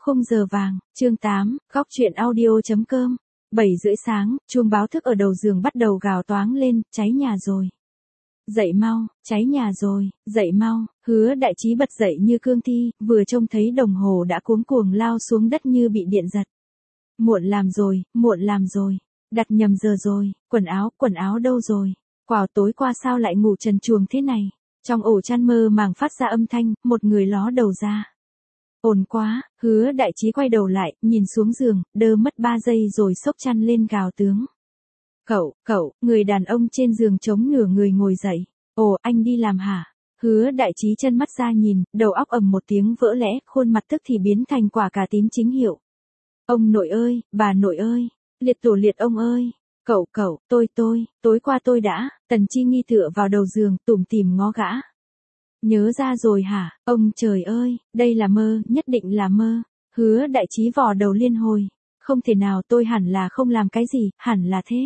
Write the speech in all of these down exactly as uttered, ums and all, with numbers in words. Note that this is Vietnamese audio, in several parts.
Khung giờ vàng, chương tám, góc truyện audio.com. bảy rưỡi sáng, chuông báo thức ở đầu giường bắt đầu gào toáng lên, cháy nhà rồi. Dậy mau, cháy nhà rồi, dậy mau, Hứa Đại Trí bật dậy như cương thi, vừa trông thấy đồng hồ đã cuống cuồng lao xuống đất như bị điện giật. Muộn làm rồi, muộn làm rồi, đặt nhầm giờ rồi, quần áo, quần áo đâu rồi, quả tối qua sao lại ngủ trần truồng thế này. Trong ổ chăn mơ màng phát ra âm thanh, một người ló đầu ra. Ồn quá, Hứa Đại Trí quay đầu lại, nhìn xuống giường, đơ mất ba giây rồi xốc chăn lên gào tướng. Cậu, cậu, người đàn ông trên giường chống nửa người ngồi dậy. Ồ, anh đi làm hả? Hứa Đại Trí chân mắt ra nhìn, đầu óc ầm một tiếng vỡ lẽ, khuôn mặt tức thì biến thành quả cà tím chính hiệu. Ông nội ơi, bà nội ơi, liệt tổ liệt ông ơi. Cậu, cậu, tôi tôi, tối qua tôi đã, Tần Chi Nghi tựa vào đầu giường, tủm tỉm ngó gã. Nhớ ra rồi hả, ông trời ơi, đây là mơ, nhất định là mơ. Hứa Đại Trí vò đầu liên hồi. Không thể nào, tôi hẳn là không làm cái gì, hẳn là thế.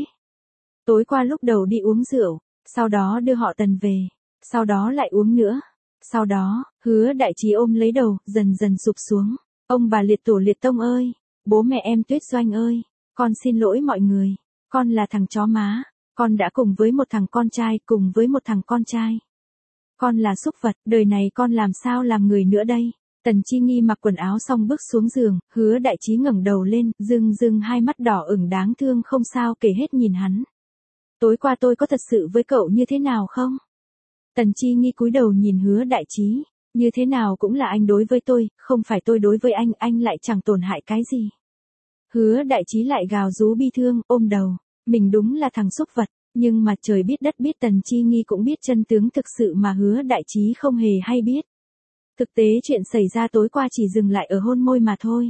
Tối qua lúc đầu đi uống rượu, sau đó đưa họ Tần về, sau đó lại uống nữa. Sau đó, Hứa Đại Trí ôm lấy đầu, dần dần sụp xuống. Ông bà liệt tổ liệt tông ơi, bố mẹ em Tuyết Doanh ơi, con xin lỗi mọi người, con là thằng chó má, con đã cùng với một thằng con trai, cùng với một thằng con trai. Con là súc vật, đời này con làm sao làm người nữa đây? Tần Chi Nghi mặc quần áo xong bước xuống giường, Hứa Đại Trí ngẩng đầu lên, rưng rưng hai mắt đỏ ửng đáng thương không sao kể hết nhìn hắn. Tối qua tôi có thật sự với cậu như thế nào không? Tần Chi Nghi cúi đầu nhìn Hứa Đại Trí, như thế nào cũng là anh đối với tôi, không phải tôi đối với anh, anh lại chẳng tổn hại cái gì. Hứa Đại Trí lại gào rú bi thương, ôm đầu, mình đúng là thằng súc vật. Nhưng mà trời biết đất biết Tần Chi Nghi cũng biết chân tướng thực sự mà Hứa Đại Trí không hề hay biết. Thực tế chuyện xảy ra tối qua chỉ dừng lại ở hôn môi mà thôi.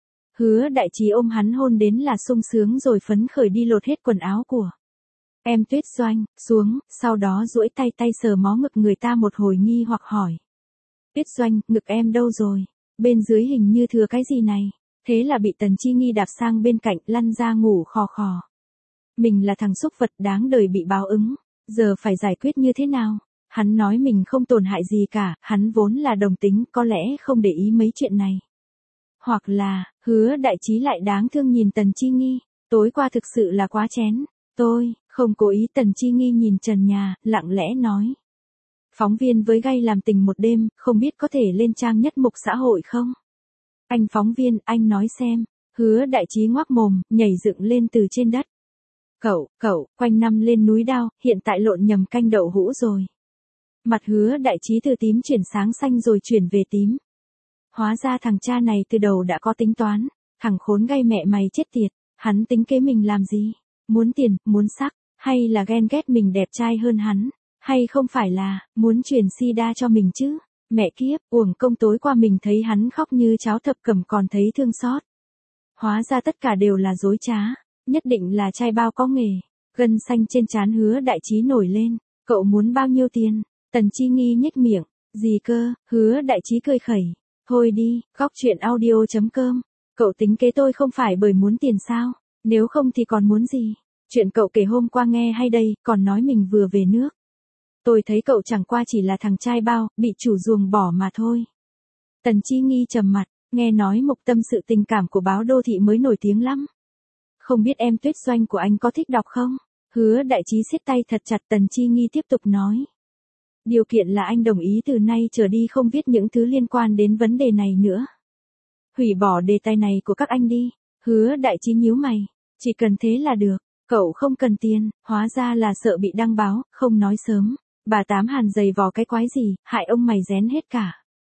Hứa Đại Trí ôm hắn hôn đến là sung sướng rồi phấn khởi đi lột hết quần áo của em Tuyết Doanh xuống, sau đó duỗi tay tay sờ mó ngực người ta một hồi nghi hoặc hỏi. Tuyết Doanh, ngực em đâu rồi? Bên dưới hình như thừa cái gì này? Thế là bị Tần Chi Nghi đạp sang bên cạnh lăn ra ngủ khò khò. Mình là thằng súc vật đáng đời bị báo ứng, giờ phải giải quyết như thế nào? Hắn nói mình không tổn hại gì cả, hắn vốn là đồng tính, có lẽ không để ý mấy chuyện này. Hoặc là, Hứa Đại Trí lại đáng thương nhìn Tần Chi Nghi, tối qua thực sự là quá chén, tôi, không cố ý. Tần Chi Nghi nhìn trần nhà, lặng lẽ nói. Phóng viên với gay làm tình một đêm, không biết có thể lên trang nhất mục xã hội không? Anh phóng viên, anh nói xem. Hứa Đại Trí ngoác mồm, nhảy dựng lên từ trên đất. Cậu, cậu, quanh năm lên núi đao, hiện tại lộn nhầm canh đậu hũ rồi. Mặt Hứa Đại Trí từ tím chuyển sáng xanh rồi chuyển về tím. Hóa ra thằng cha này từ đầu đã có tính toán, thằng khốn gay mẹ mày chết tiệt, hắn tính kế mình làm gì? Muốn tiền, muốn sắc, hay là ghen ghét mình đẹp trai hơn hắn, hay không phải là, muốn truyền sida cho mình chứ? Mẹ kiếp, uổng công tối qua mình thấy hắn khóc như cháo thập cẩm còn thấy thương xót. Hóa ra tất cả đều là dối trá. Nhất định là trai bao có nghề. Gân xanh trên trán Hứa Đại Trí nổi lên. Cậu muốn bao nhiêu tiền? Tần Chi Nghi nhếch miệng. Gì cơ? Hứa Đại Trí cười khẩy. Thôi đi, góc truyện audio.com. Cậu tính kế tôi không phải bởi muốn tiền sao? Nếu không thì còn muốn gì? Chuyện cậu kể hôm qua nghe hay đây, còn nói mình vừa về nước. Tôi thấy cậu chẳng qua chỉ là thằng trai bao, bị chủ ruồng bỏ mà thôi. Tần Chi Nghi trầm mặt, nghe nói mục tâm sự tình cảm của báo đô thị mới nổi tiếng lắm. Không biết em Tuyết Doanh của anh có thích đọc không? Hứa Đại Trí siết tay thật chặt. Tần Chi Nghi tiếp tục nói. Điều kiện là anh đồng ý từ nay trở đi không viết những thứ liên quan đến vấn đề này nữa. Hủy bỏ đề tài này của các anh đi. Hứa Đại Trí nhíu mày. Chỉ cần thế là được. Cậu không cần tiền, hóa ra là sợ bị đăng báo, không nói sớm. Bà Tám Hàn giày vò cái quái gì, hại ông mày rén hết cả.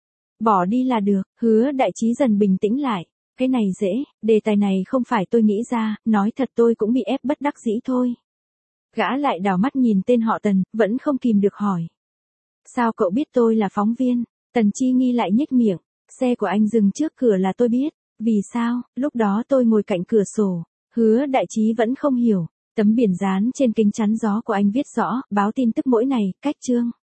Bỏ đi là được. Hứa Đại Trí dần bình tĩnh lại. Cái này dễ, đề tài này không phải tôi nghĩ ra, nói thật tôi cũng bị ép bất đắc dĩ thôi. Gã lại đảo mắt nhìn tên họ Tần, vẫn không kìm được hỏi. Sao cậu biết tôi là phóng viên? Tần Chi Nghi lại nhếch miệng. Xe của anh dừng trước cửa là tôi biết. Vì sao? Lúc đó tôi ngồi cạnh cửa sổ. Hứa Đại Trí vẫn không hiểu. Tấm biển dán trên kính chắn gió của anh viết rõ, báo tin tức mỗi ngày, cách chương.